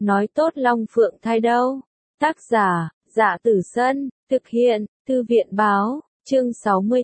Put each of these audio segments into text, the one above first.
nói tốt Long Phượng thai đâu. Tác giả, Dạ Tử Sân, thực hiện, Thư viện báo, chương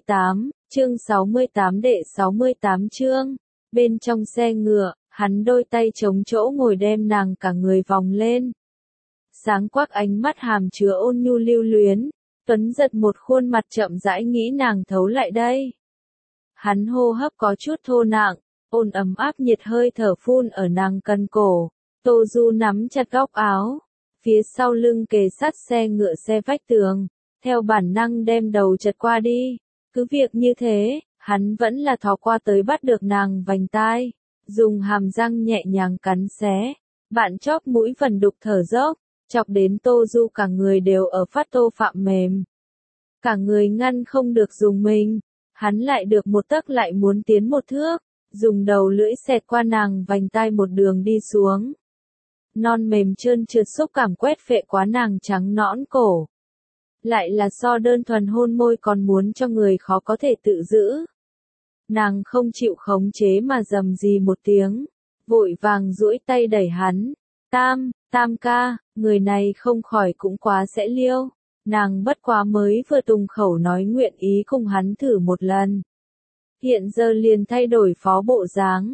68 đệ 68 chương. Bên trong xe ngựa, hắn đôi tay chống chỗ ngồi đem nàng cả người vòng lên. Sáng quắc ánh mắt hàm chứa ôn nhu lưu luyến, Tuấn giật một khuôn mặt chậm rãi nghĩ nàng thấu lại đây. Hắn hô hấp có chút thô nặng, ôn ấm áp nhiệt hơi thở phun ở nàng cần cổ. Tô Du nắm chặt góc áo, phía sau lưng kề sát xe ngựa xe vách tường, theo bản năng đem đầu chật qua đi. Cứ việc như thế, hắn vẫn là thò qua tới bắt được nàng vành tai, dùng hàm răng nhẹ nhàng cắn xé, bạn chóp mũi vần đục thở dốc, chọc đến Tô Du cả người đều ở phát tô phạm mềm. Cả người ngăn không được dùng mình, hắn lại được một tấc lại muốn tiến một thước, dùng đầu lưỡi xẹt qua nàng vành tai một đường đi xuống. Non mềm trơn trượt xúc cảm quét phệ quá nàng trắng nõn cổ. Lại là so đơn thuần hôn môi còn muốn cho người khó có thể tự giữ. Nàng không chịu khống chế mà rầm rì một tiếng, vội vàng duỗi tay đẩy hắn. Tam ca, người này không khỏi cũng quá sẽ liêu. Nàng bất quá mới vừa tùng khẩu nói nguyện ý cùng hắn thử một lần. Hiện giờ liền thay đổi phó bộ dáng.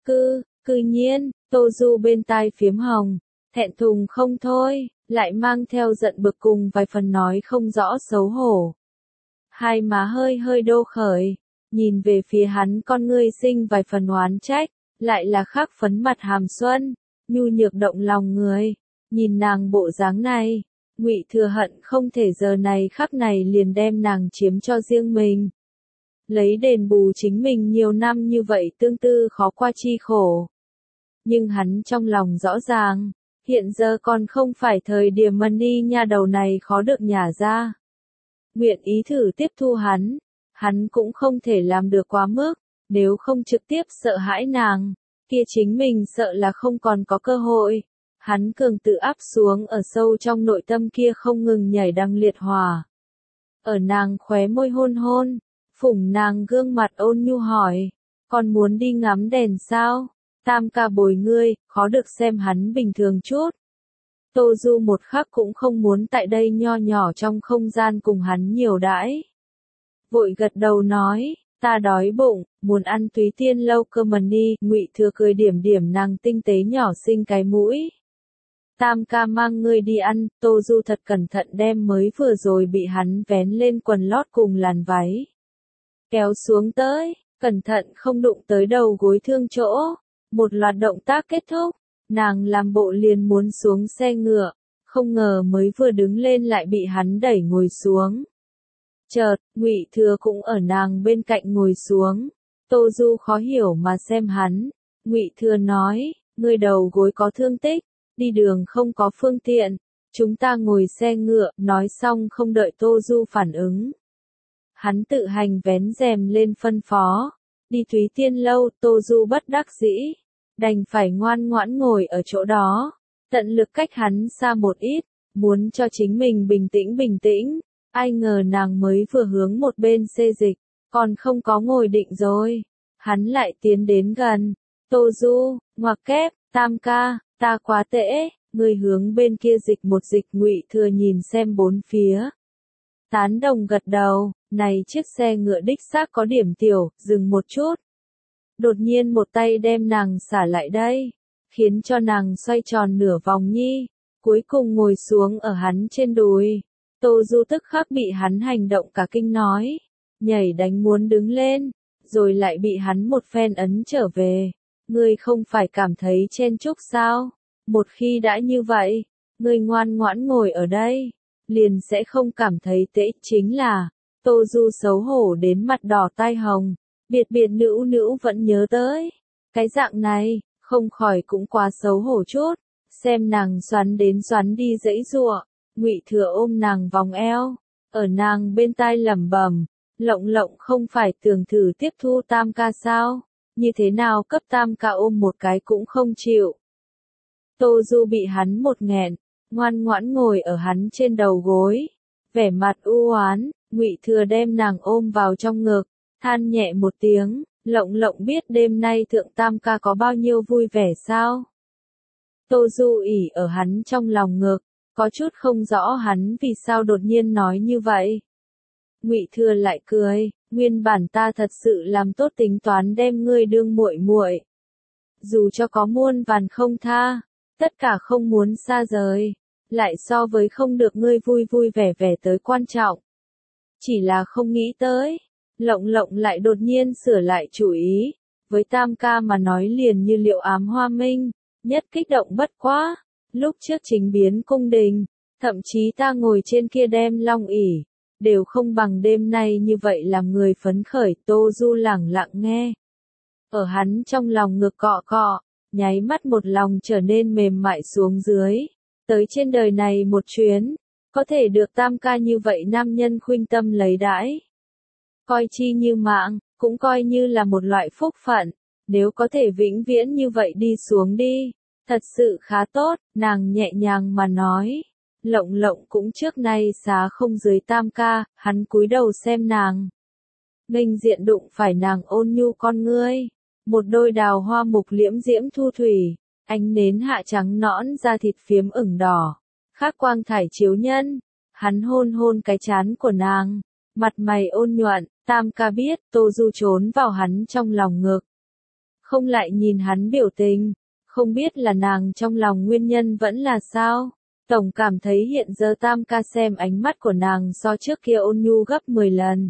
Cư nhiên, Tô Du bên tai phiếm hồng, thẹn thùng không thôi, lại mang theo giận bực cùng vài phần nói không rõ xấu hổ. Hai má hơi đô khởi, nhìn về phía hắn con ngươi sinh vài phần oán trách, lại là khắc phấn mặt hàm xuân, nhu nhược động lòng người. Nhìn nàng bộ dáng này, Ngụy Thừa hận không thể giờ này khắc này liền đem nàng chiếm cho riêng mình. Lấy đền bù chính mình nhiều năm như vậy tương tư khó qua chi khổ. Nhưng hắn trong lòng rõ ràng, hiện giờ còn không phải thời điểm money nha đầu này khó được nhả ra. Nguyện ý thử tiếp thu hắn cũng không thể làm được quá mức, nếu không trực tiếp sợ hãi nàng, kia chính mình sợ là không còn có cơ hội. Hắn cường tự áp xuống ở sâu trong nội tâm kia không ngừng nhảy đăng liệt hỏa. Ở nàng khóe môi hôn, phủng nàng gương mặt ôn nhu hỏi, còn muốn đi ngắm đèn sao? Tam ca bồi ngươi, khó được xem hắn bình thường chút. Tô Du một khắc cũng không muốn tại đây nho nhỏ trong không gian cùng hắn nhiều đãi. Vội gật đầu nói, ta đói bụng, muốn ăn Túy Tiên lâu cơ mần đi. Ngụy Thừa cười điểm điểm nàng tinh tế nhỏ xinh cái mũi. Tam ca mang ngươi đi ăn. Tô Du thật cẩn thận đem mới vừa rồi bị hắn vén lên quần lót cùng làn váy kéo xuống tới, cẩn thận không đụng tới đầu gối thương chỗ. Một loạt động tác kết thúc, nàng làm bộ liền muốn xuống xe ngựa, không ngờ mới vừa đứng lên lại bị hắn đẩy ngồi xuống. Chợt, Ngụy Thừa cũng ở nàng bên cạnh ngồi xuống. Tô Du khó hiểu mà xem hắn. Ngụy Thừa nói, ngươi đầu gối có thương tích, đi đường không có phương tiện, chúng ta ngồi xe ngựa. Nói xong không đợi Tô Du phản ứng, hắn tự hành vén rèm lên phân phó, đi Thúy Tiên lâu. Tô Du bất đắc dĩ, đành phải ngoan ngoãn ngồi ở chỗ đó, tận lực cách hắn xa một ít, muốn cho chính mình bình tĩnh. Ai ngờ nàng mới vừa hướng một bên xê dịch, còn không có ngồi định rồi, hắn lại tiến đến gần. Tô Du, ngoặc kép, tam ca, ta quá tệ, người hướng bên kia dịch một dịch. Ngụy Thừa nhìn xem bốn phía, tán đồng gật đầu, này chiếc xe ngựa đích xác có điểm tiểu, dừng một chút. Đột nhiên một tay đem nàng xả lại đây, khiến cho nàng xoay tròn nửa vòng nhi, cuối cùng ngồi xuống ở hắn trên đùi. Tô Du tức khắc bị hắn hành động cả kinh nói, nhảy đánh muốn đứng lên, rồi lại bị hắn một phen ấn trở về. Ngươi không phải cảm thấy chen chúc sao? Một khi đã như vậy, ngươi ngoan ngoãn ngồi ở đây, liền sẽ không cảm thấy tệ. Chính là, Tô Du xấu hổ đến mặt đỏ tai hồng, biệt nữ vẫn nhớ tới. Cái dạng này, không khỏi cũng quá xấu hổ chút, xem nàng xoắn đến xoắn đi dãy giụa. Ngụy Thừa ôm nàng vòng eo, ở nàng bên tai lẩm bẩm, lộng không phải tưởng thử tiếp thu tam ca sao? Như thế nào cấp tam ca ôm một cái cũng không chịu. Tô Du bị hắn một nghẹn, ngoan ngoãn ngồi ở hắn trên đầu gối, vẻ mặt u oán. Ngụy Thừa đem nàng ôm vào trong ngực, than nhẹ một tiếng, lộng biết đêm nay thượng tam ca có bao nhiêu vui vẻ sao? Tô Du ỉ ở hắn trong lòng ngực, có chút không rõ hắn vì sao đột nhiên nói như vậy. Ngụy Thừa lại cười, nguyên bản ta thật sự làm tốt tính toán đem ngươi đương muội muội. Dù cho có muôn vàn không tha, tất cả không muốn xa rời, lại so với không được ngươi vui vui vẻ vẻ tới quan trọng. Chỉ là không nghĩ tới, Lộng Lộng lại đột nhiên sửa lại chủ ý, với Tam ca mà nói liền như liệu ám hoa minh, nhất kích động bất quá. Lúc trước chính biến cung đình, thậm chí ta ngồi trên kia đem long ỷ, đều không bằng đêm nay như vậy làm người phấn khởi. Tô Du lẳng lặng nghe. Ở hắn trong lòng ngực cọ cọ, nháy mắt một lòng trở nên mềm mại xuống dưới. Tới trên đời này một chuyến, có thể được Tam ca như vậy nam nhân khuynh tâm lấy đãi. Coi chi như mạng, cũng coi như là một loại phúc phận, nếu có thể vĩnh viễn như vậy đi xuống đi, thật sự khá tốt, nàng nhẹ nhàng mà nói. Lộng Lộng cũng trước nay xá không dưới Tam ca, hắn cúi đầu xem nàng. Nghênh diện đụng phải nàng ôn nhu con ngươi, một đôi đào hoa mục liễm diễm thu thủy, ánh nến hạ trắng nõn da thịt phiếm ửng đỏ, khác quang thải chiếu nhân. Hắn hôn hôn cái trán của nàng, mặt mày ôn nhuận. Tam ca biết, Tô Du trốn vào hắn trong lòng ngực, không lại nhìn hắn biểu tình, không biết là nàng trong lòng nguyên nhân vẫn là sao. Tổng cảm thấy hiện giờ Tam ca xem ánh mắt của nàng so trước kia ôn nhu gấp 10 lần.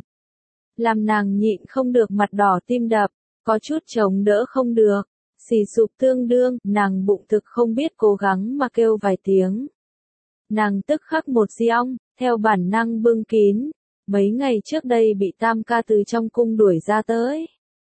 Làm nàng nhịn không được mặt đỏ tim đập, có chút chống đỡ không được, xì sụp tương đương, nàng bụng thực không biết cố gắng mà kêu vài tiếng. Nàng tức khắc một giong, theo bản năng bưng kín, mấy ngày trước đây bị Tam ca từ trong cung đuổi ra tới.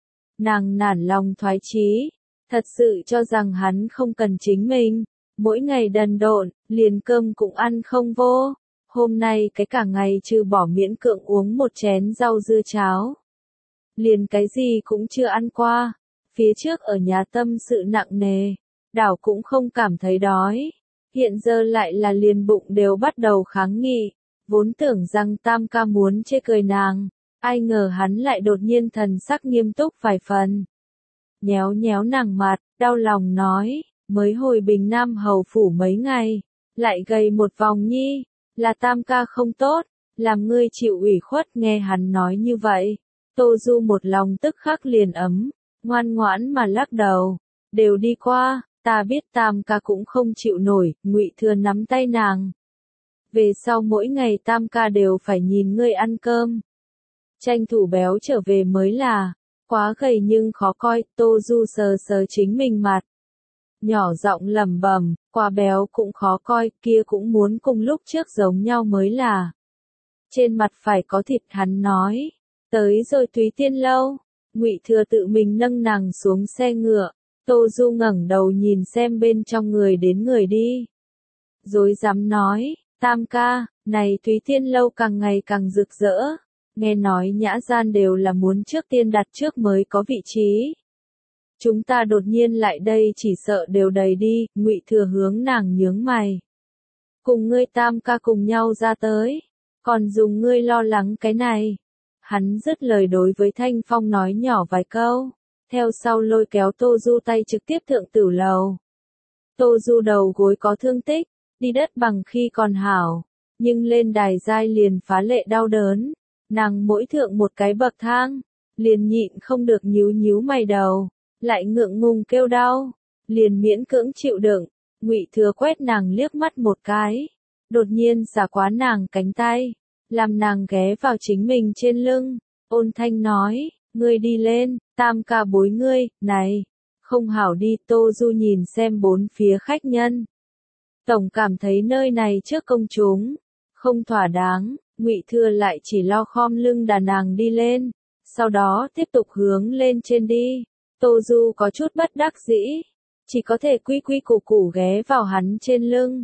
Nàng nản lòng thoái chí, thật sự cho rằng hắn không cần chính mình, mỗi ngày đần độn, liền cơm cũng ăn không vô. Hôm nay cái cả ngày trừ bỏ miễn cưỡng uống một chén rau dưa cháo, liền cái gì cũng chưa ăn qua. Phía trước ở nhà tâm sự nặng nề, đảo cũng không cảm thấy đói, hiện giờ lại là liền bụng đều bắt đầu kháng nghị. Vốn tưởng rằng Tam ca muốn chê cười nàng, ai ngờ hắn lại đột nhiên thần sắc nghiêm túc vài phần. Nhéo nhéo nàng mặt, đau lòng nói, mới hồi Bình Nam hầu phủ mấy ngày, lại gầy một vòng nhi, là Tam ca không tốt, làm ngươi chịu ủy khuất. Nghe hắn nói như vậy, Tô Du một lòng tức khắc liền ấm, ngoan ngoãn mà lắc đầu, đều đi qua, ta biết Tam ca cũng không chịu nổi. Ngụy Thừa nắm tay nàng. Về sau mỗi ngày Tam ca đều phải nhìn ngươi ăn cơm, tranh thủ béo trở về mới là, quá gầy nhưng khó coi. Tô Du sờ sờ chính mình mặt, nhỏ giọng lẩm bẩm, quá béo cũng khó coi, kia cũng muốn cùng lúc trước giống nhau mới là. Trên mặt phải có thịt. Hắn nói, tới rồi Thúy Tiên lâu. Ngụy Thừa tự mình nâng nàng xuống xe ngựa, Tô Du ngẩng đầu nhìn xem bên trong người đến người đi, rồi dám nói, Tam ca, này Thúy Tiên lâu càng ngày càng rực rỡ, nghe nói nhã gian đều là muốn trước tiên đặt trước mới có vị trí. Chúng ta đột nhiên lại đây chỉ sợ đều đầy đi. Ngụy Thừa hướng nàng nhướng mày. Cùng ngươi Tam ca cùng nhau ra tới, còn dùng ngươi lo lắng cái này. Hắn dứt lời đối với Thanh Phong nói nhỏ vài câu, theo sau lôi kéo Tô Du tay trực tiếp thượng tử lầu. Tô Du đầu gối có thương tích, đi đất bằng khi còn hảo, nhưng lên đài giai liền phá lệ đau đớn. Nàng mỗi thượng một cái bậc thang, liền nhịn không được nhíu nhíu mày đầu, lại ngượng ngùng kêu đau, liền miễn cưỡng chịu đựng. Ngụy Thừa quét nàng liếc mắt một cái, đột nhiên xả quá nàng cánh tay, làm nàng ghé vào chính mình trên lưng, ôn thanh nói, ngươi đi lên, Tam ca bối ngươi. Này, không hảo đi. Tô Du nhìn xem bốn phía khách nhân, tổng cảm thấy nơi này trước công chúng không thỏa đáng. Ngụy Thừa lại chỉ lo khom lưng đà nàng đi lên, sau đó tiếp tục hướng lên trên đi. Tô Du có chút bất đắc dĩ, chỉ có thể quy quy củ củ ghé vào hắn trên lưng.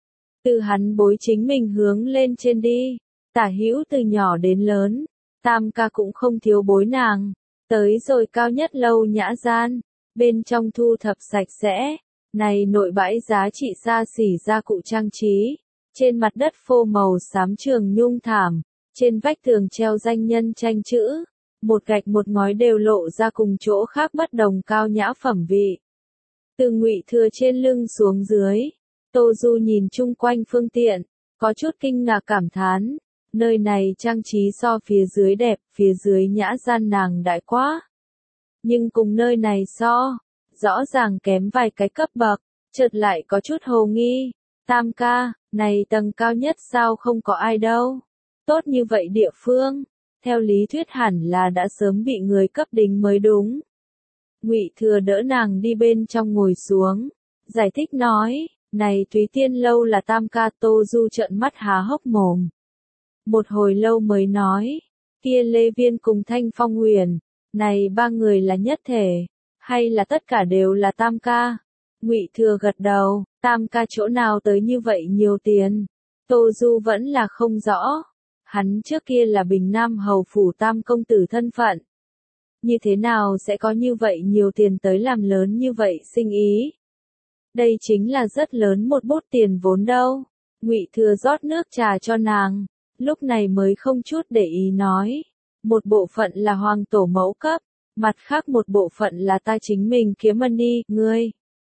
Từ hắn bối chính mình hướng lên trên đi, tả hữu từ nhỏ đến lớn, Tam ca cũng không thiếu bối nàng. Tới rồi cao nhất lâu nhã gian, bên trong thu thập sạch sẽ, này nội bãi giá trị xa xỉ gia cụ trang trí, trên mặt đất phô màu xám trường nhung thảm, trên vách tường treo danh nhân tranh chữ, một gạch một ngói đều lộ ra cùng chỗ khác bất đồng cao nhã phẩm vị. Từ Ngụy Thừa trên lưng xuống dưới, Tô Du nhìn chung quanh phương tiện, có chút kinh ngạc cảm thán, nơi này trang trí so phía dưới đẹp, phía dưới nhã gian nàng đại quá. Nhưng cùng nơi này so, rõ ràng kém vài cái cấp bậc, chợt lại có chút hồ nghi. Tam ca, này tầng cao nhất sao không có ai đâu. Tốt như vậy địa phương, theo lý thuyết hẳn là đã sớm bị người cấp đính mới đúng. Ngụy Thừa đỡ nàng đi bên trong ngồi xuống, giải thích nói, này Thúy Tiên lâu là tam ca. Tô Du trợn mắt há hốc mồm. Một hồi lâu mới nói, kia Lê Viên cùng Thanh Phong Huyền, này ba người là nhất thể, hay là tất cả đều là tam ca? Ngụy Thừa gật đầu, tam ca chỗ nào tới như vậy nhiều tiền? Tô Du vẫn là không rõ. Hắn trước kia là Bình Nam hầu phủ tam công tử thân phận. Như thế nào sẽ có như vậy nhiều tiền tới làm lớn như vậy sinh ý? Đây chính là rất lớn một bút tiền vốn đâu. Ngụy Thừa rót nước trà cho nàng, lúc này mới không chút để ý nói. Một bộ phận là hoàng tổ mẫu cấp, mặt khác một bộ phận là ta chính mình kiếm money, ngươi.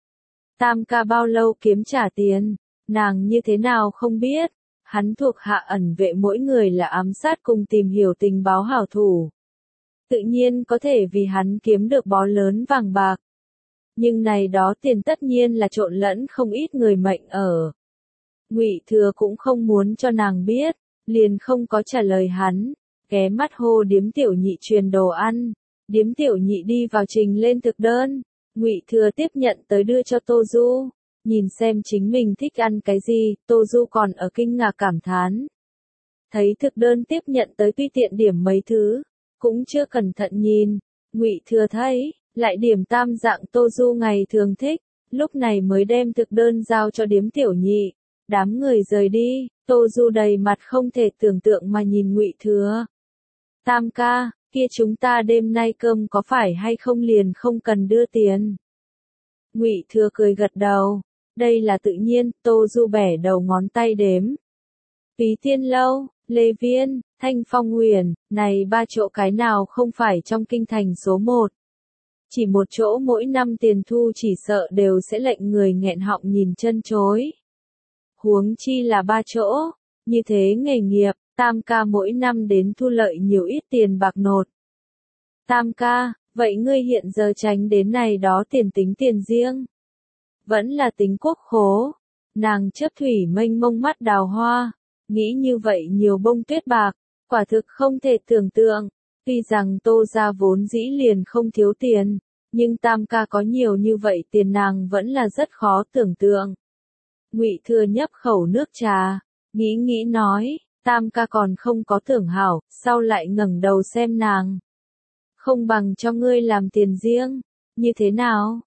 Tam ca bao lâu kiếm trả tiền, nàng như thế nào không biết, hắn thuộc hạ ẩn vệ mỗi người là ám sát cùng tìm hiểu tình báo hảo thủ. Tự nhiên có thể vì hắn kiếm được bó lớn vàng bạc. Nhưng này đó tiền tất nhiên là trộn lẫn không ít người mệnh ở. Ngụy Thừa cũng không muốn cho nàng biết, liền không có trả lời hắn, ghé mắt hô Điếm Tiểu Nhị truyền đồ ăn. Điếm Tiểu Nhị đi vào trình lên thực đơn, Ngụy Thừa tiếp nhận tới đưa cho Tô Du, nhìn xem chính mình thích ăn cái gì. Tô Du còn ở kinh ngạc cảm thán. Thấy thực đơn tiếp nhận tới tuy tiện điểm mấy thứ, cũng chưa cẩn thận nhìn, Ngụy Thừa thấy, lại điểm tam dạng Tô Du ngày thường thích, lúc này mới đem thực đơn giao cho Điếm Tiểu Nhị. Đám người rời đi, Tô Du đầy mặt không thể tưởng tượng mà nhìn Ngụy Thừa. Tam ca, kia chúng ta đêm nay cơm có phải hay không liền không cần đưa tiền? Ngụy Thừa cười gật đầu, đây là tự nhiên. Tô Du bẻ đầu ngón tay đếm. Phí Tiên lâu, Lê Viên, Thanh Phong Huyền, này ba chỗ cái nào không phải trong kinh thành số 1. Chỉ một chỗ mỗi năm tiền thu chỉ sợ đều sẽ lệnh người nghẹn họng nhìn chân chối. Huống chi là ba chỗ, như thế nghề nghiệp, tam ca mỗi năm đến thu lợi nhiều ít tiền bạc nột. Tam ca, vậy ngươi hiện giờ tránh đến này đó tiền tính tiền riêng. Vẫn là tính quốc khố. Nàng chớp thủy mênh mông mắt đào hoa, nghĩ như vậy nhiều bông tuyết bạc, quả thực không thể tưởng tượng. Tuy rằng Tô gia vốn dĩ liền không thiếu tiền, nhưng tam ca có nhiều như vậy tiền nàng vẫn là rất khó tưởng tượng. Ngụy Thừa nhấp khẩu nước trà, nghĩ nói, tam ca còn không có tưởng hảo, sau lại ngẩng đầu xem nàng. Không bằng cho ngươi làm tiền riêng, như thế nào?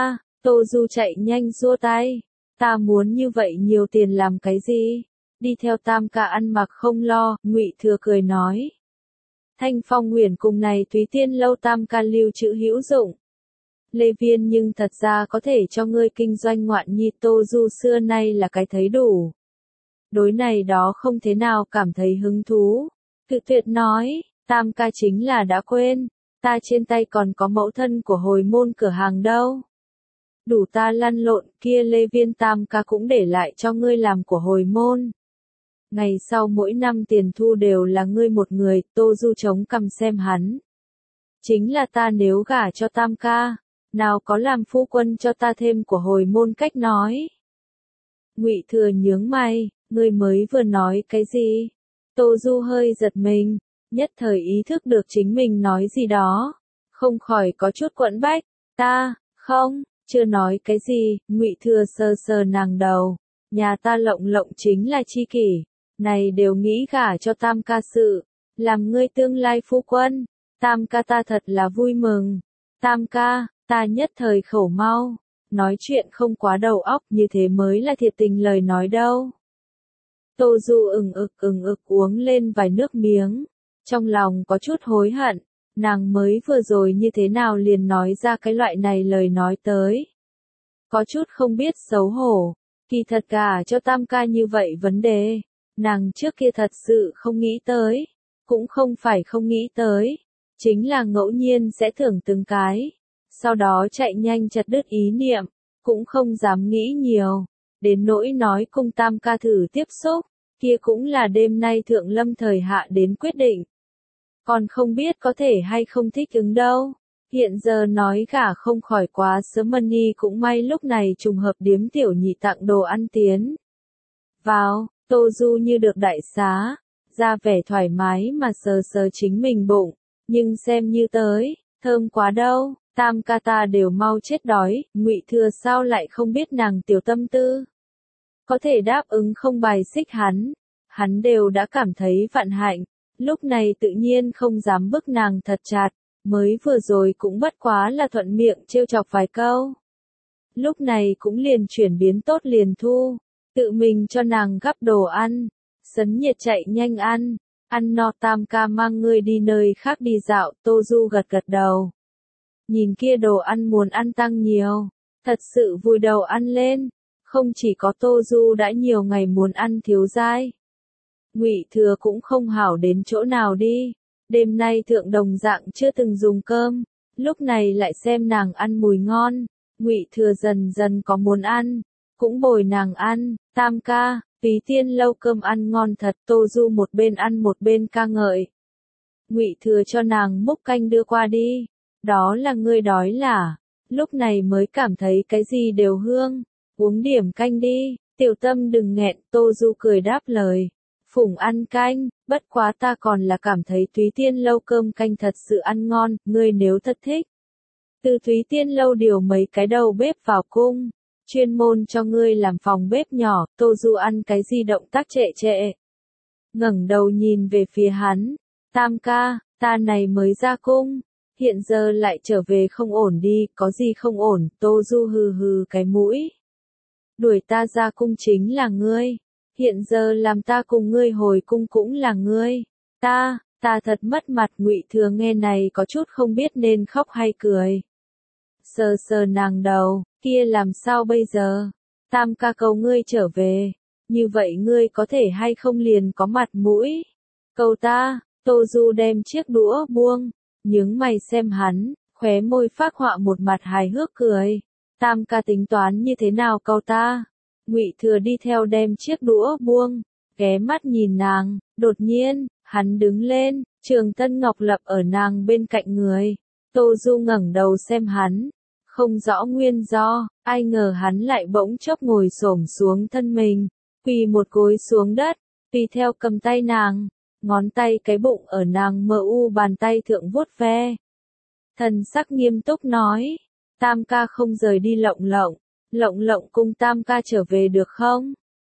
Tô Du chạy nhanh xua tay, ta muốn như vậy nhiều tiền làm cái gì? Đi theo tam ca ăn mặc không lo. Ngụy Thừa cười nói. Thanh Phong Huyền cùng này Thúy Tiên lâu tam ca lưu trữ hữu dụng. Lê Viên nhưng thật ra có thể cho ngươi kinh doanh ngoạn nhi. Tô Du xưa nay là cái thấy đủ. Đối này đó không thế nào cảm thấy hứng thú. Cự tuyệt nói, tam ca chính là đã quên, ta trên tay còn có mẫu thân của hồi môn cửa hàng đâu. Đủ ta lăn lộn, kia Lê Viên tam ca cũng để lại cho ngươi làm của hồi môn. Ngày sau mỗi năm tiền thu đều là ngươi một người. Tô Du chống cằm xem hắn. Chính là ta nếu gả cho tam ca, nào có làm phu quân cho ta thêm của hồi môn cách nói. Ngụy Thừa nhướng mày, ngươi mới vừa nói cái gì? Tô Du hơi giật mình, nhất thời ý thức được chính mình nói gì đó, không khỏi có chút quẫn bách. Không, chưa nói cái gì. Ngụy Thừa sờ sờ nàng đầu, nhà ta lộng lộng chính là chi kỷ, này đều nghĩ gả cho tam ca sự, làm ngươi tương lai phu quân. Tam ca ta thật là vui mừng. Tam ca, ta nhất thời khẩu mau, nói chuyện không quá đầu óc, như thế mới là thiệt tình lời nói đâu. Tô Du ừng ực uống lên vài nước miếng, trong lòng có chút hối hận, nàng mới vừa rồi như thế nào liền nói ra cái loại này lời nói tới. Có chút không biết xấu hổ, kỳ thật gả cho tam ca như vậy vấn đề, nàng trước kia thật sự không nghĩ tới, cũng không phải không nghĩ tới, chính là ngẫu nhiên sẽ thưởng từng cái, sau đó chạy nhanh chặt đứt ý niệm. cũng không dám nghĩ nhiều, đến nỗi nói cùng Tam ca thử tiếp xúc, kia cũng là đêm nay Thượng Lâm thời hạ đến quyết định. Còn không biết có thể hay không thích ứng đâu. Hiện giờ nói gả không khỏi quá sớm, Mani cũng may lúc này trùng hợp điếm tiểu nhị tặng đồ ăn tiến vào, Tô Du như được đại xá, ra vẻ thoải mái mà sờ sờ chính mình bụng, nhưng xem như tới, thơm quá đâu, Tam ca ta đều mau chết đói, Ngụy Thừa sao lại không biết nàng tiểu tâm tư. Có thể đáp ứng không bài xích hắn đều đã cảm thấy vạn hạnh, lúc này tự nhiên không dám bức nàng thật chặt, mới vừa rồi cũng bất quá là thuận miệng trêu chọc vài câu. Lúc này cũng liền chuyển biến tốt liền thu, tự mình cho nàng gắp đồ ăn, sấn nhiệt chạy nhanh ăn no Tam ca mang ngươi đi nơi khác đi dạo, Tô Du gật gật đầu. Nhìn kia đồ ăn muốn ăn tăng nhiều, thật sự vùi đầu ăn lên, không chỉ có Tô Du đã nhiều ngày muốn ăn thiếu dai. Ngụy Thừa cũng không hảo đến chỗ nào đi, đêm nay Thượng đồng dạng chưa từng dùng cơm, lúc này lại xem nàng ăn mùi ngon, Ngụy Thừa dần dần có muốn ăn, cũng bồi nàng ăn, Tam ca, Phí Tiên lâu cơm ăn ngon thật, Tô Du một bên ăn một bên ca ngợi. Ngụy Thừa cho nàng múc canh đưa qua đi, đó là ngươi đói là, lúc này mới cảm thấy cái gì đều hương, uống điểm canh đi, tiểu tâm đừng nghẹn, Tô Du cười đáp lời. Phùng ăn canh, bất quá ta còn là cảm thấy Thúy Tiên lâu cơm canh thật sự ăn ngon, ngươi nếu thật thích. Từ Thúy Tiên lâu điều mấy cái đầu bếp vào cung, chuyên môn cho ngươi làm phòng bếp nhỏ, Tô Du ăn cái gì động tác trệ trệ. Ngẩng đầu nhìn về phía hắn, Tam ca, ta này mới ra cung, hiện giờ lại trở về không ổn đi, có gì không ổn, Tô Du hừ hừ cái mũi. Đuổi ta ra cung chính là ngươi. Hiện giờ làm ta cùng ngươi hồi cung cũng là ngươi. Ta thật mất mặt, Ngụy Thừa nghe này có chút không biết nên khóc hay cười. Sờ sờ nàng đầu, kia làm sao bây giờ? Tam ca cầu ngươi trở về, như vậy ngươi có thể hay không liền có mặt mũi? Cầu ta, Tô Du đem chiếc đũa buông, nhướng mày xem hắn, khóe môi phác họa một mặt hài hước cười. Tam ca tính toán như thế nào cầu ta? Ngụy Thừa đi theo đem chiếc đũa buông, ghé mắt nhìn nàng, đột nhiên, hắn đứng lên, Trường Tân Ngọc lập ở nàng bên cạnh người. Tô Du ngẩng đầu xem hắn, không rõ nguyên do, ai ngờ hắn lại bỗng chốc ngồi xổm xuống thân mình, quỳ một gối xuống đất, tùy theo cầm tay nàng, ngón tay cái bụng ở nàng mờ u bàn tay thượng vuốt ve. Thần sắc nghiêm túc nói, Tam ca không rời đi Lộng Lộng cùng Tam ca trở về được không?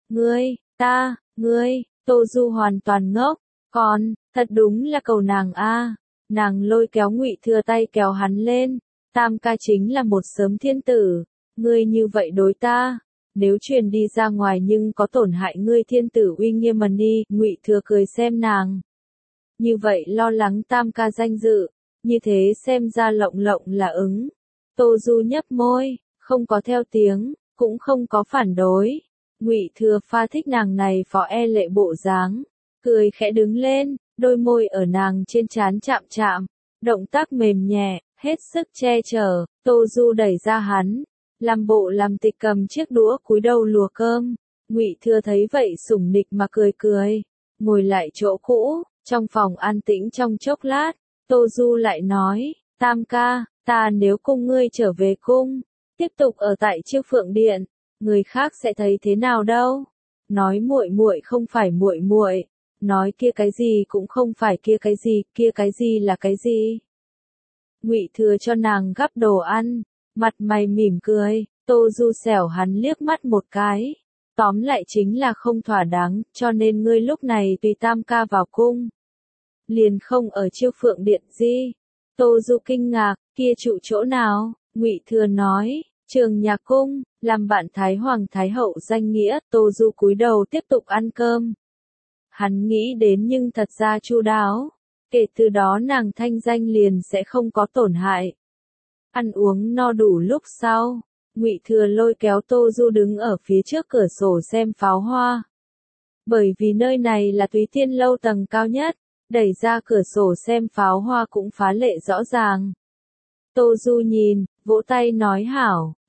Ngươi, Tô Du hoàn toàn ngốc, còn, thật đúng là cầu nàng a. Nàng lôi kéo Ngụy Thừa tay kéo hắn lên, Tam ca chính là một sớm thiên tử, ngươi như vậy đối ta, nếu truyền đi ra ngoài nhưng có tổn hại ngươi thiên tử uy nghiêm mà đi, Ngụy Thừa cười xem nàng. Như vậy lo lắng Tam ca danh dự, như thế xem ra Lộng Lộng là ứng. Tô Du nhấp môi, không có theo tiếng, cũng không có phản đối. Ngụy Thừa pha thích nàng này phó e lệ bộ dáng, cười khẽ đứng lên, đôi môi ở nàng trên trán chạm chạm, động tác mềm nhẹ, hết sức che chở. Tô Du đẩy ra hắn, làm bộ làm tịch cầm chiếc đũa cúi đầu lùa cơm. Ngụy Thừa thấy vậy sủng nịch mà cười, ngồi lại chỗ cũ. Trong phòng an tĩnh trong chốc lát, Tô Du lại nói, Tam ca, ta nếu cùng ngươi trở về cung, tiếp tục ở tại Chiêu Phượng Điện, người khác sẽ thấy thế nào đâu? Nói muội muội không phải muội muội, nói kia cái gì cũng không phải kia cái gì là cái gì? Ngụy Thừa cho nàng gắp đồ ăn, mặt mày mỉm cười, Tô Du xẻo hắn liếc mắt một cái. Tóm lại chính là không thỏa đáng, cho nên ngươi lúc này tùy Tam ca vào cung. Liền không ở Chiêu Phượng Điện gì? Tô Du kinh ngạc, kia trụ chỗ nào? Ngụy Thừa nói, Trường Nhạc Cung, làm bạn Thái Hoàng Thái Hậu danh nghĩa. Tô Du cúi đầu tiếp tục ăn cơm. Hắn nghĩ đến nhưng thật ra chu đáo, kể từ đó nàng thanh danh liền sẽ không có tổn hại. Ăn uống no đủ lúc sau, Ngụy Thừa lôi kéo Tô Du đứng ở phía trước cửa sổ xem pháo hoa. Bởi vì nơi này là Thúy Tiên lâu tầng cao nhất, đẩy ra cửa sổ xem pháo hoa cũng phá lệ rõ ràng. Tô Du nhìn, vỗ tay nói hảo,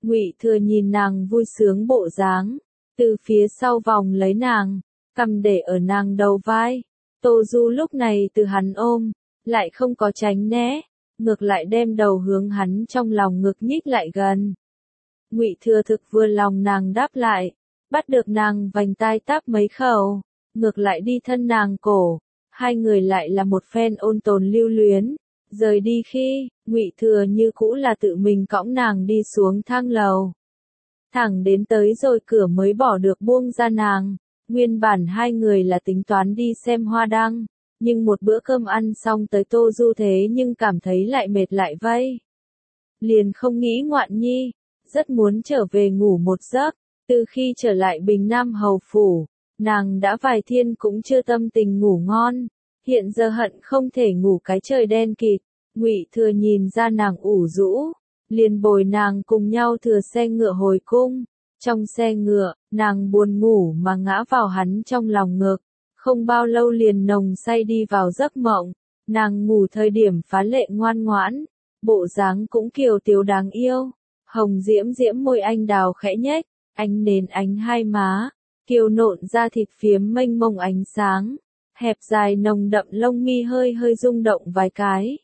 Ngụy Thừa nhìn nàng vui sướng bộ dáng, từ phía sau vòng lấy nàng, cầm để ở nàng đầu vai. Tô Du lúc này từ hắn ôm, lại không có tránh né, ngược lại đem đầu hướng hắn trong lòng ngực nhích lại gần. Ngụy Thừa thực vừa lòng nàng đáp lại, bắt được nàng vành tai táp mấy khẩu, ngược lại đi thân nàng cổ, hai người lại là một phen ôn tồn lưu luyến. Rời đi khi, Ngụy Thừa như cũ là tự mình cõng nàng đi xuống thang lầu. Thẳng đến tới rồi cửa mới bỏ được buông ra nàng, nguyên bản hai người là tính toán đi xem hoa đăng, nhưng một bữa cơm ăn xong tới Tô Du thế nhưng cảm thấy lại mệt lại vây. Liền không nghĩ ngoạn nhi, rất muốn trở về ngủ một giấc, từ khi trở lại Bình Nam Hầu Phủ, nàng đã vài thiên cũng chưa tâm tình ngủ ngon. Hiện giờ hận không thể ngủ cái trời đen kịt. Ngụy Thừa nhìn ra nàng ủ rũ, liền bồi nàng cùng nhau thừa xe ngựa hồi cung. Trong xe ngựa, nàng buồn ngủ mà ngã vào hắn trong lòng ngực, không bao lâu liền nồng say đi vào giấc mộng. Nàng ngủ thời điểm phá lệ ngoan ngoãn, bộ dáng cũng kiều tiếu đáng yêu, hồng diễm diễm môi anh đào khẽ nhếch, ánh nến ánh hai má, kiều nộn da thịt phiếm mênh mông ánh sáng. Hẹp dài nồng đậm lông mi hơi hơi rung động vài cái.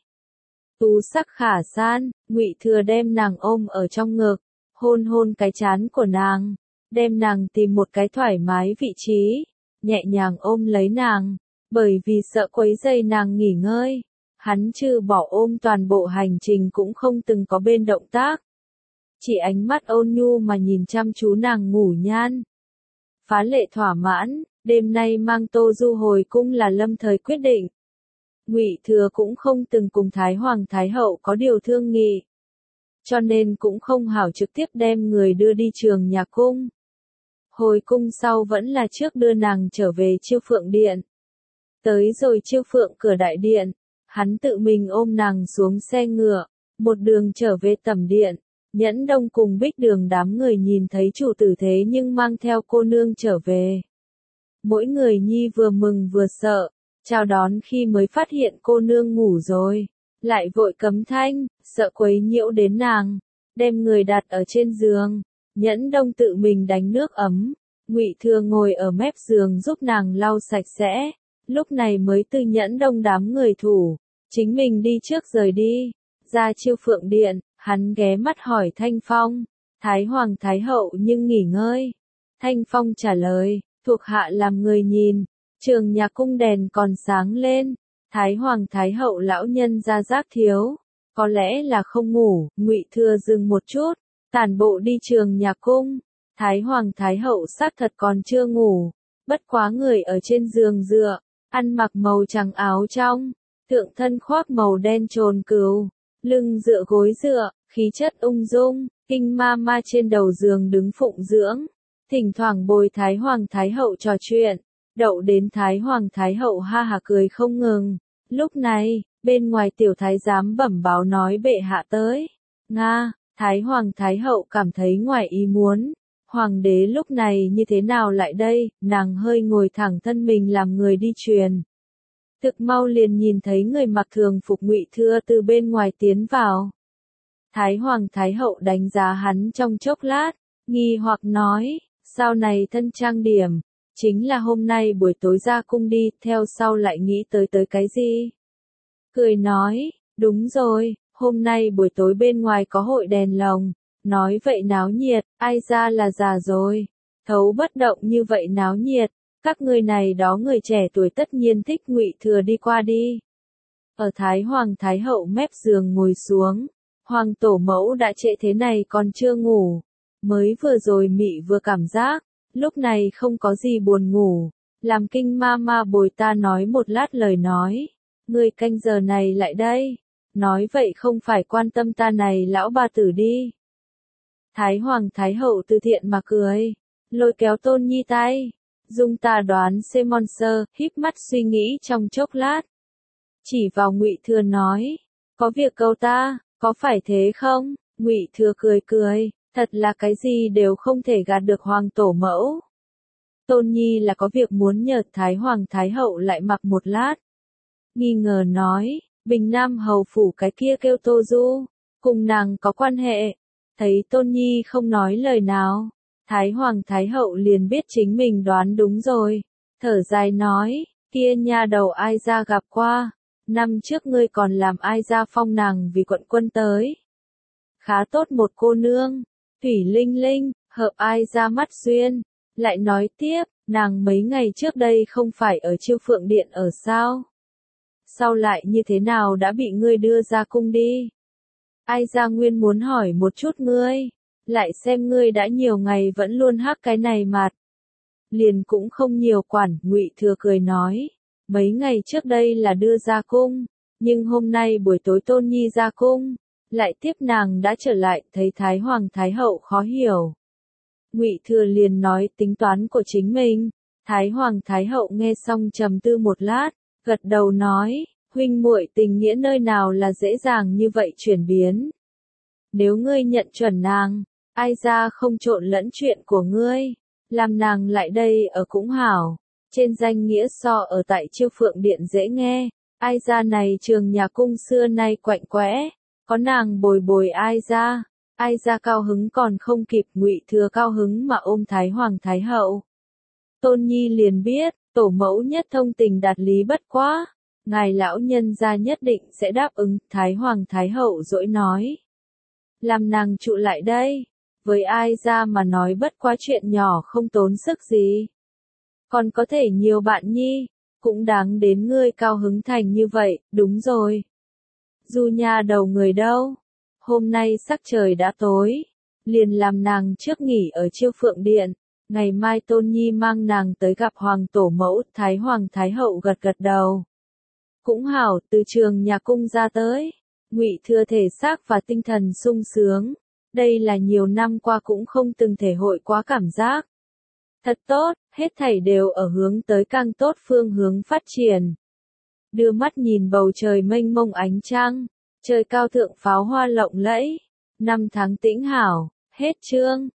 Tú sắc khả san, Ngụy Thừa đem nàng ôm ở trong ngực, hôn hôn cái trán của nàng, đem nàng tìm một cái thoải mái vị trí, nhẹ nhàng ôm lấy nàng, bởi vì sợ quấy rầy nàng nghỉ ngơi. Hắn trừ bỏ ôm toàn bộ hành trình cũng không từng có bên động tác. Chỉ ánh mắt ôn nhu mà nhìn chăm chú nàng ngủ nhan. Phá lệ thỏa mãn. Đêm nay mang Tô Du hồi cung là lâm thời quyết định. Ngụy Thừa cũng không từng cùng Thái Hoàng Thái Hậu có điều thương nghị, cho nên cũng không hảo trực tiếp đem người đưa đi trường nhà cung. Hồi cung sau vẫn là trước đưa nàng trở về Chiêu Phượng Điện. Tới rồi Chiêu Phượng cửa đại điện, hắn tự mình ôm nàng xuống xe ngựa, một đường trở về tẩm điện. Nhẫn Đông cùng Bích Đường đám người nhìn thấy chủ tử thế nhưng mang theo cô nương trở về. Mỗi người nhi vừa mừng vừa sợ, chào đón khi mới phát hiện cô nương ngủ rồi, lại vội cấm thanh, sợ quấy nhiễu đến nàng, đem người đặt ở trên giường. Nhẫn Đông tự mình đánh nước ấm, Ngụy Thừa ngồi ở mép giường giúp nàng lau sạch sẽ, lúc này mới từ Nhẫn Đông đám người thủ, chính mình đi trước rời đi. Ra Chiêu Phượng Điện, hắn ghé mắt hỏi Thanh Phong, Thái Hoàng Thái Hậu nhưng nghỉ ngơi. Thanh Phong trả lời, thuộc hạ làm người nhìn, trường nhà cung đèn còn sáng lên, Thái Hoàng Thái Hậu lão nhân ra giác thiếu, có lẽ là không ngủ. Ngụy Thừa dừng một chút, tản bộ đi trường nhà cung, Thái Hoàng Thái Hậu xác thật còn chưa ngủ, bất quá người ở trên giường dựa, ăn mặc màu trắng áo trong, thượng thân khoác màu đen trồn cừu, lưng dựa gối dựa, khí chất ung dung, kinh ma ma trên đầu giường đứng phụng dưỡng. Thỉnh thoảng bồi Thái Hoàng Thái Hậu trò chuyện, đậu đến Thái Hoàng Thái Hậu ha hả cười không ngừng. Lúc này, bên ngoài tiểu thái giám bẩm báo nói bệ hạ tới. Nga, Thái Hoàng Thái Hậu cảm thấy ngoài ý muốn. Hoàng đế lúc này như thế nào lại đây, nàng hơi ngồi thẳng thân mình làm người đi truyền. Thực mau liền nhìn thấy người mặc thường phục Ngụy Thừa từ bên ngoài tiến vào. Thái Hoàng Thái Hậu đánh giá hắn trong chốc lát, nghi hoặc nói. Sau này thân trang điểm, chính là hôm nay buổi tối ra cung đi, theo sau lại nghĩ tới cái gì? Cười nói, đúng rồi, hôm nay buổi tối bên ngoài có hội đèn lồng, nói vậy náo nhiệt, ai ra là già rồi, thấu bất động như vậy náo nhiệt, các người này đó người trẻ tuổi tất nhiên thích. Ngụy Thừa đi qua đi. Ở Thái Hoàng Thái Hậu mép giường ngồi xuống, Hoàng tổ mẫu đã trễ thế này còn chưa ngủ. Mới vừa rồi mị vừa cảm giác, lúc này không có gì buồn ngủ, làm kinh ma ma bồi ta nói một lát lời nói, người canh giờ này lại đây, nói vậy không phải quan tâm ta này lão bà tử đi. Thái Hoàng Thái Hậu từ thiện mà cười, lôi kéo Tôn Nhi tay, dung ta đoán xê mon sơ, híp mắt suy nghĩ trong chốc lát. Chỉ vào Ngụy Thừa nói, có việc cầu ta, có phải thế không? Ngụy Thừa cười cười. Thật là cái gì đều không thể gạt được Hoàng tổ mẫu. Tôn Nhi là có việc muốn nhờ. Thái Hoàng Thái Hậu lại mặc một lát. Nghi ngờ nói, Bình Nam Hầu Phủ cái kia kêu Tô Du, cùng nàng có quan hệ. Thấy Tôn Nhi không nói lời nào, Thái Hoàng Thái Hậu liền biết chính mình đoán đúng rồi. Thở dài nói, kia nha đầu ai ra gặp qua, năm trước ngươi còn làm ai ra phong nàng vì quận quân tới. Khá tốt một cô nương, Thủy Linh Linh, hợp ai ra mắt duyên. Lại nói tiếp, nàng mấy ngày trước đây không phải ở Chiêu Phượng Điện ở sao? Sao lại như thế nào đã bị ngươi đưa ra cung đi? Ai ra nguyên muốn hỏi một chút ngươi, lại xem ngươi đã nhiều ngày vẫn luôn hắc cái này mặt. Liền cũng không nhiều quản, Ngụy Thừa cười nói, mấy ngày trước đây là đưa ra cung, nhưng hôm nay buổi tối Tôn Nhi ra cung, lại tiếp nàng đã trở lại, thấy Thái Hoàng Thái Hậu khó hiểu. Ngụy Thừa liền nói tính toán của chính mình, Thái Hoàng Thái Hậu nghe xong trầm tư một lát, gật đầu nói, huynh muội tình nghĩa nơi nào là dễ dàng như vậy chuyển biến. Nếu ngươi nhận chuẩn nàng, ai ra không trộn lẫn chuyện của ngươi, làm nàng lại đây ở cũng hảo, trên danh nghĩa so ở tại Chiêu Phượng Điện dễ nghe, ai ra này trường nhà cung xưa nay quạnh quẽ, có nàng bồi bồi ai ra cao hứng còn không kịp, Ngụy Thừa cao hứng mà ôm Thái Hoàng Thái Hậu. Tôn Nhi liền biết, tổ mẫu nhất thông tình đạt lý bất quá, ngài lão nhân gia nhất định sẽ đáp ứng, Thái Hoàng Thái Hậu dỗi nói. Làm nàng trụ lại đây, với ai ra mà nói bất quá chuyện nhỏ không tốn sức gì. Còn có thể nhiều bạn nhi, cũng đáng đến ngươi cao hứng thành như vậy, đúng rồi. Du nha đầu người đâu? Hôm nay sắc trời đã tối, liền làm nàng trước nghỉ ở Chiêu Phượng Điện, ngày mai Tôn Nhi mang nàng tới gặp Hoàng Tổ Mẫu, Thái Hoàng Thái Hậu gật gật đầu. Cũng hảo, từ trường nhà cung ra tới, Ngụy Thừa thể xác và tinh thần sung sướng, đây là nhiều năm qua cũng không từng thể hội quá cảm giác. Thật tốt, hết thảy đều ở hướng tới càng tốt phương hướng phát triển. Đưa mắt nhìn bầu trời mênh mông ánh trăng, trời cao thượng pháo hoa lộng lẫy, năm tháng tĩnh hảo, hết chương.